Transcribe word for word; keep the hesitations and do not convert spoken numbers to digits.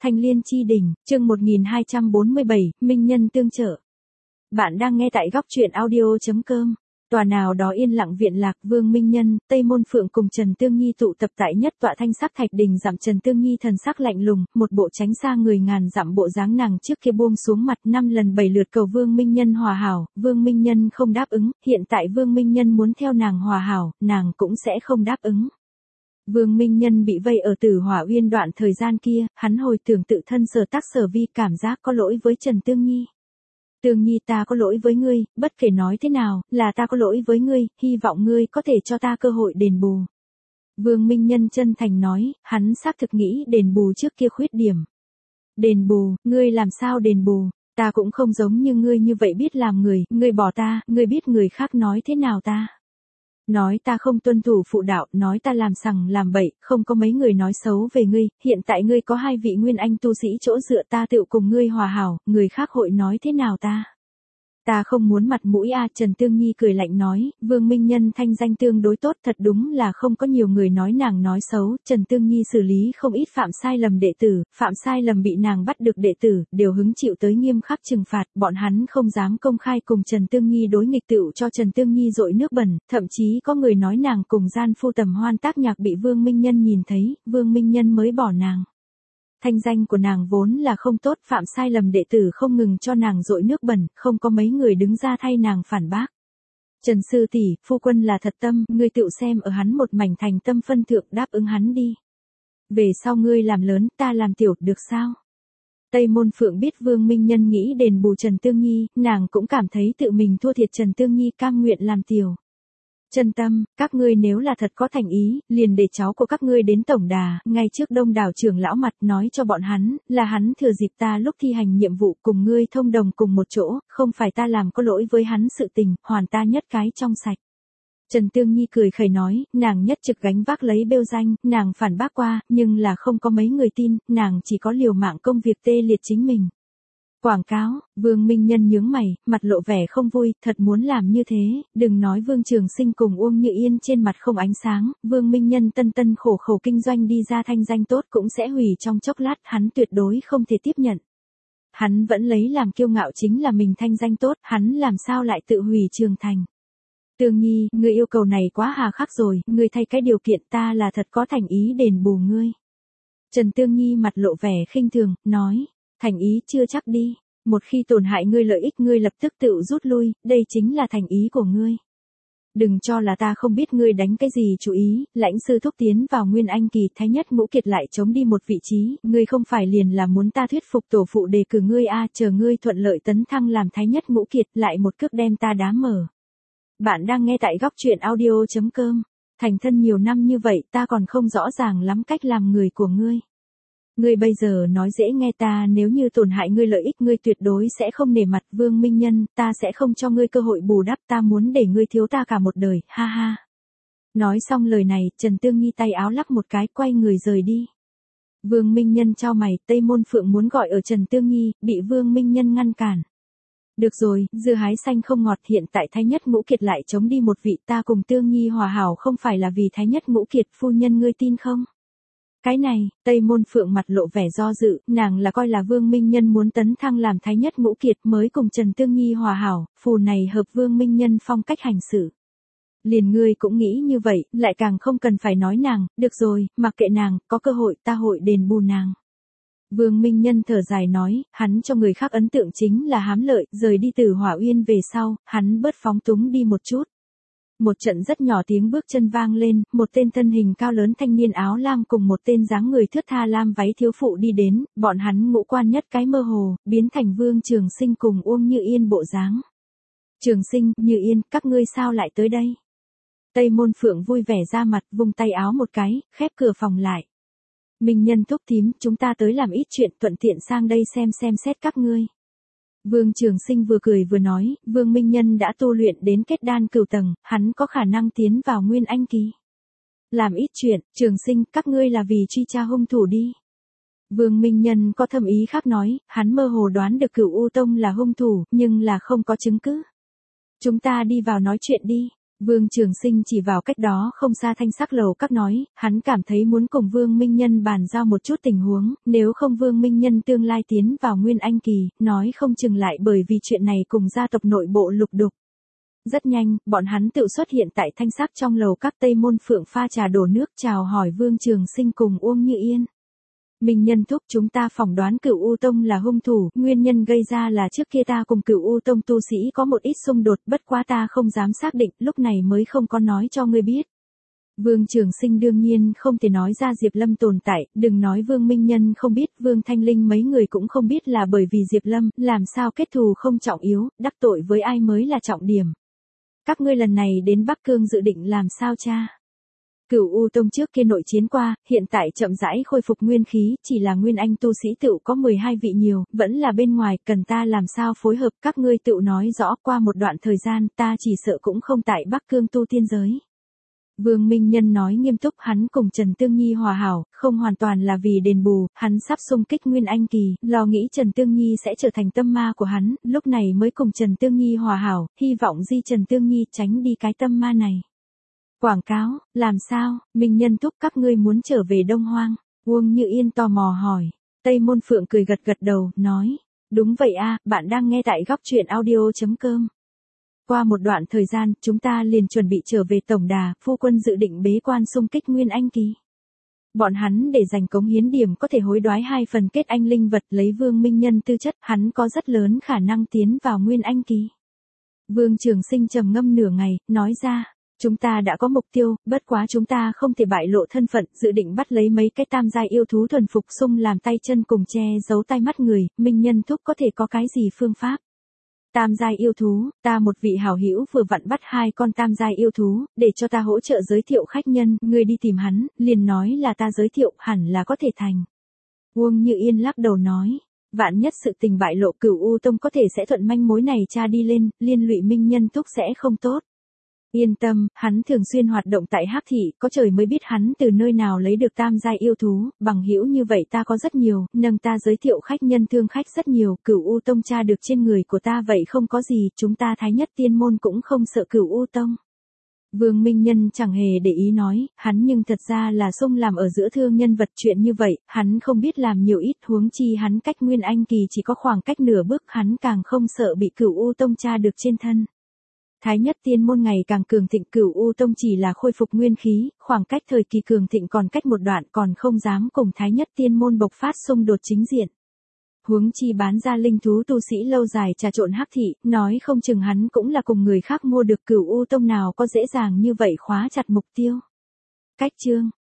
Thanh Liên Chi Đỉnh, chương một nghìn hai trăm bốn mươi bảy, Minh Nhân tương trợ. Bạn đang nghe tại góc truyện audio chấm com. Tòa nào đó yên lặng viện lạc, Vương Minh Nhân, Tây Môn Phượng cùng Trần Tương Nhi tụ tập tại nhất tọa thanh sắc thạch đình dặm. Trần Tương Nhi thần sắc lạnh lùng, một bộ tránh xa người ngàn dặm bộ dáng nàng trước kia buông xuống mặt năm lần bảy lượt cầu Vương Minh Nhân hòa hảo, Vương Minh Nhân không đáp ứng, hiện tại Vương Minh Nhân muốn theo nàng hòa hảo, nàng cũng sẽ không đáp ứng. Vương Minh Nhân bị vây ở Tử Hỏa Uyên đoạn thời gian kia, hắn hồi tưởng tự thân sở tác sở vi, cảm giác có lỗi với Trần Tương Nhi. Tương Nhi, ta có lỗi với ngươi, bất kể nói thế nào, là ta có lỗi với ngươi, hy vọng ngươi có thể cho ta cơ hội đền bù. Vương Minh Nhân chân thành nói, hắn xác thực nghĩ đền bù trước kia khuyết điểm. Đền bù, ngươi làm sao đền bù, ta cũng không giống như ngươi như vậy biết làm người, ngươi bỏ ta, ngươi biết người khác nói thế nào ta. Nói ta không tuân thủ phụ đạo, nói ta làm sằng làm bậy, không có mấy người nói xấu về ngươi, hiện tại ngươi có hai vị nguyên anh tu sĩ chỗ dựa, ta tựu cùng ngươi hòa hảo, người khác hội nói thế nào ta? Ta không muốn mặt mũi a. Trần Tương Nhi cười lạnh nói, Vương Minh Nhân thanh danh tương đối tốt, thật đúng là không có nhiều người nói nàng nói xấu. Trần Tương Nhi xử lý không ít phạm sai lầm đệ tử, phạm sai lầm bị nàng bắt được đệ tử, đều hứng chịu tới nghiêm khắc trừng phạt, bọn hắn không dám công khai cùng Trần Tương Nhi đối nghịch, tựu cho Trần Tương Nhi dội nước bẩn, thậm chí có người nói nàng cùng gian phu tầm hoan tác nhạc bị Vương Minh Nhân nhìn thấy, Vương Minh Nhân mới bỏ nàng. Thanh danh của nàng vốn là không tốt, phạm sai lầm đệ tử không ngừng cho nàng dội nước bẩn, không có mấy người đứng ra thay nàng phản bác. Trần sư tỷ, phu quân là thật tâm, ngươi tự xem ở hắn một mảnh thành tâm phân thượng, đáp ứng hắn đi. Về sau ngươi làm lớn, ta làm tiểu, được sao? Tây Môn Phượng biết Vương Minh Nhân nghĩ đền bù Trần Tương Nhi, nàng cũng cảm thấy tự mình thua thiệt Trần Tương Nhi, cam nguyện làm tiểu. Chân tâm, các ngươi nếu là thật có thành ý, liền để cháu của các ngươi đến tổng đà, ngay trước đông đảo trưởng lão mặt, nói cho bọn hắn, là hắn thừa dịp ta lúc thi hành nhiệm vụ cùng ngươi thông đồng cùng một chỗ, không phải ta làm có lỗi với hắn sự tình, hoàn ta nhất cái trong sạch. Trần Tương Nhi cười khẩy nói, nàng nhất trực gánh vác lấy bêu danh, nàng phản bác qua, nhưng là không có mấy người tin, nàng chỉ có liều mạng công việc tê liệt chính mình. Quảng cáo, Vương Minh Nhân nhướng mày, mặt lộ vẻ không vui, thật muốn làm như thế, đừng nói Vương Trường Sinh cùng Uông Như Yên trên mặt không ánh sáng, Vương Minh Nhân tân tân khổ khổ kinh doanh đi ra thanh danh tốt cũng sẽ hủy trong chốc lát, hắn tuyệt đối không thể tiếp nhận. Hắn vẫn lấy làm kiêu ngạo chính là mình thanh danh tốt, hắn làm sao lại tự hủy Trường Thành. Tương Nhi, ngươi yêu cầu này quá hà khắc rồi, ngươi thay cái điều kiện, ta là thật có thành ý đền bù ngươi. Trần Tương Nhi mặt lộ vẻ khinh thường, nói. Thành ý chưa chắc đi, một khi tổn hại ngươi lợi ích ngươi lập tức tự rút lui, đây chính là thành ý của ngươi. Đừng cho là ta không biết ngươi đánh cái gì chú ý, lãnh sư thúc tiến vào Nguyên Anh kỳ, Thái Nhất Ngũ Kiệt lại chống đi một vị trí, ngươi không phải liền là muốn ta thuyết phục tổ phụ đề cử ngươi a, chờ ngươi thuận lợi tấn thăng làm Thái Nhất Ngũ Kiệt, lại một cước đem ta đá mở. Bạn đang nghe tại góc truyện audio chấm com. Thành thân nhiều năm như vậy, ta còn không rõ ràng lắm cách làm người của ngươi. Ngươi bây giờ nói dễ nghe, ta nếu như tổn hại ngươi lợi ích ngươi tuyệt đối sẽ không nể mặt Vương Minh Nhân, ta sẽ không cho ngươi cơ hội bù đắp, ta muốn để ngươi thiếu ta cả một đời, ha ha. Nói xong lời này, Trần Tương Nhi tay áo lắc một cái, quay người rời đi. Vương Minh Nhân chau mày, Tây Môn Phượng muốn gọi ở Trần Tương Nhi, bị Vương Minh Nhân ngăn cản. Được rồi, dưa hái xanh không ngọt, hiện tại Thái Nhất Ngũ Kiệt lại chống đi một vị, ta cùng Tương Nhi hòa hảo không phải là vì Thái Nhất Ngũ Kiệt, phu nhân ngươi tin không? Cái này, Tây Môn Phượng mặt lộ vẻ do dự, nàng là coi là Vương Minh Nhân muốn tấn thăng làm Thái Nhất Ngũ Kiệt mới cùng Trần Tương Nhi hòa hảo, phù này hợp Vương Minh Nhân phong cách hành xử. Liền ngươi cũng nghĩ như vậy, lại càng không cần phải nói nàng, được rồi, mặc kệ nàng, có cơ hội ta hội đền bù nàng. Vương Minh Nhân thở dài nói, hắn cho người khác ấn tượng chính là hám lợi, rời đi từ Hỏa Uyên về sau, hắn bớt phóng túng đi một chút. Một trận rất nhỏ tiếng bước chân vang lên, một tên thân hình cao lớn thanh niên áo lam cùng một tên dáng người thướt tha lam váy thiếu phụ đi đến, bọn hắn ngũ quan nhất cái mơ hồ, biến thành Vương Trường Sinh cùng Uông Như Yên bộ dáng. Trường Sinh, Như Yên, các ngươi sao lại tới đây? Tây Môn Phượng vui vẻ ra mặt, vung tay áo một cái, khép cửa phòng lại. Minh Nhân thúc thím, chúng ta tới làm ít chuyện, thuận tiện sang đây xem xem xét các ngươi. Vương Trường Sinh vừa cười vừa nói, Vương Minh Nhân đã tu luyện đến kết đan cửu tầng, hắn có khả năng tiến vào Nguyên Anh kỳ. Làm ít chuyện, Trường Sinh, các ngươi là vì truy tra hung thủ đi. Vương Minh Nhân có thâm ý khác nói, hắn mơ hồ đoán được Cửu U Tông là hung thủ, nhưng là không có chứng cứ. Chúng ta đi vào nói chuyện đi. Vương Trường Sinh chỉ vào cách đó không xa Thanh Sắc lầu các nói, hắn cảm thấy muốn cùng Vương Minh Nhân bàn giao một chút tình huống, nếu không Vương Minh Nhân tương lai tiến vào Nguyên Anh kỳ, nói không chừng lại bởi vì chuyện này cùng gia tộc nội bộ lục đục. Rất nhanh, bọn hắn tự xuất hiện tại Thanh Sắc trong lầu các. Tây Môn Phượng pha trà đổ nước chào hỏi Vương Trường Sinh cùng Uông Như Yên. Minh Nhân thúc, chúng ta phỏng đoán Cửu U Tông là hung thủ, nguyên nhân gây ra là trước kia ta cùng Cửu U Tông tu sĩ có một ít xung đột, bất quá ta không dám xác định, lúc này mới không có nói cho ngươi biết. Vương Trường Sinh đương nhiên không thể nói ra Diệp Lâm tồn tại, đừng nói Vương Minh Nhân không biết, Vương Thanh Linh mấy người cũng không biết là bởi vì Diệp Lâm, làm sao kết thù không trọng yếu, đắc tội với ai mới là trọng điểm. Các ngươi lần này đến Bắc Cương dự định làm sao cha? Cửu U Tông trước kia nội chiến qua, hiện tại chậm rãi khôi phục nguyên khí, chỉ là Nguyên Anh tu sĩ tựu có mười hai vị nhiều, vẫn là bên ngoài, cần ta làm sao phối hợp, các ngươi tựu nói rõ, qua một đoạn thời gian, ta chỉ sợ cũng không tại Bắc Cương tu tiên giới. Vương Minh Nhân nói nghiêm túc, hắn cùng Trần Tương Nhi hòa hảo, không hoàn toàn là vì đền bù, hắn sắp xung kích Nguyên Anh kỳ, lo nghĩ Trần Tương Nhi sẽ trở thành tâm ma của hắn, lúc này mới cùng Trần Tương Nhi hòa hảo, hy vọng di Trần Tương Nhi tránh đi cái tâm ma này. Quảng cáo, làm sao, Minh Nhân thúc các ngươi muốn trở về Đông Hoang? Uông Như Yên tò mò hỏi. Tây Môn Phượng cười gật gật đầu, nói, đúng vậy a, bạn đang nghe tại góc truyện audio chấm com. Qua một đoạn thời gian, chúng ta liền chuẩn bị trở về tổng đà, phu quân dự định bế quan xung kích Nguyên Anh kỳ. Bọn hắn để dành cống hiến điểm có thể hối đoái hai phần kết anh linh vật, lấy Vương Minh Nhân tư chất, hắn có rất lớn khả năng tiến vào Nguyên Anh kỳ. Vương Trường Sinh trầm ngâm nửa ngày, nói ra, chúng ta đã có mục tiêu, bất quá chúng ta không thể bại lộ thân phận, dự định bắt lấy mấy cái tam giai yêu thú thuần phục xung làm tay chân cùng che giấu tai mắt người, Minh Nhân thúc có thể có cái gì phương pháp? Tam giai yêu thú, ta một vị hảo hữu vừa vặn bắt hai con tam giai yêu thú, để cho ta hỗ trợ giới thiệu khách nhân, ngươi đi tìm hắn, liền nói là ta giới thiệu, hẳn là có thể thành. Uông Như Yên lắc đầu nói, vạn nhất sự tình bại lộ, Cửu U Tông có thể sẽ thuận manh mối này tra đi lên, liên lụy Minh Nhân thúc sẽ không tốt. Yên tâm, hắn thường xuyên hoạt động tại Hắc thị, có trời mới biết hắn từ nơi nào lấy được tam giai yêu thú, bằng hữu như vậy ta có rất nhiều, nâng ta giới thiệu khách nhân thương khách rất nhiều, Cửu U Tông tra được trên người của ta vậy không có gì, chúng ta Thái Nhất Tiên môn cũng không sợ Cửu U Tông. Vương Minh Nhân chẳng hề để ý nói, hắn nhưng thật ra là xung làm ở giữa thương nhân vật, chuyện như vậy, hắn không biết làm nhiều ít, huống chi hắn cách Nguyên Anh kỳ chỉ có khoảng cách nửa bước, hắn càng không sợ bị Cửu U Tông tra được trên thân. Thái Nhất Tiên môn ngày càng cường thịnh, Cửu U Tông chỉ là khôi phục nguyên khí, khoảng cách thời kỳ cường thịnh còn cách một đoạn, còn không dám cùng Thái Nhất Tiên môn bộc phát xung đột chính diện. Huống chi bán ra linh thú tu sĩ lâu dài trà trộn Hắc thị, nói không chừng hắn cũng là cùng người khác mua được, Cửu U Tông nào có dễ dàng như vậy khóa chặt mục tiêu. Cách chương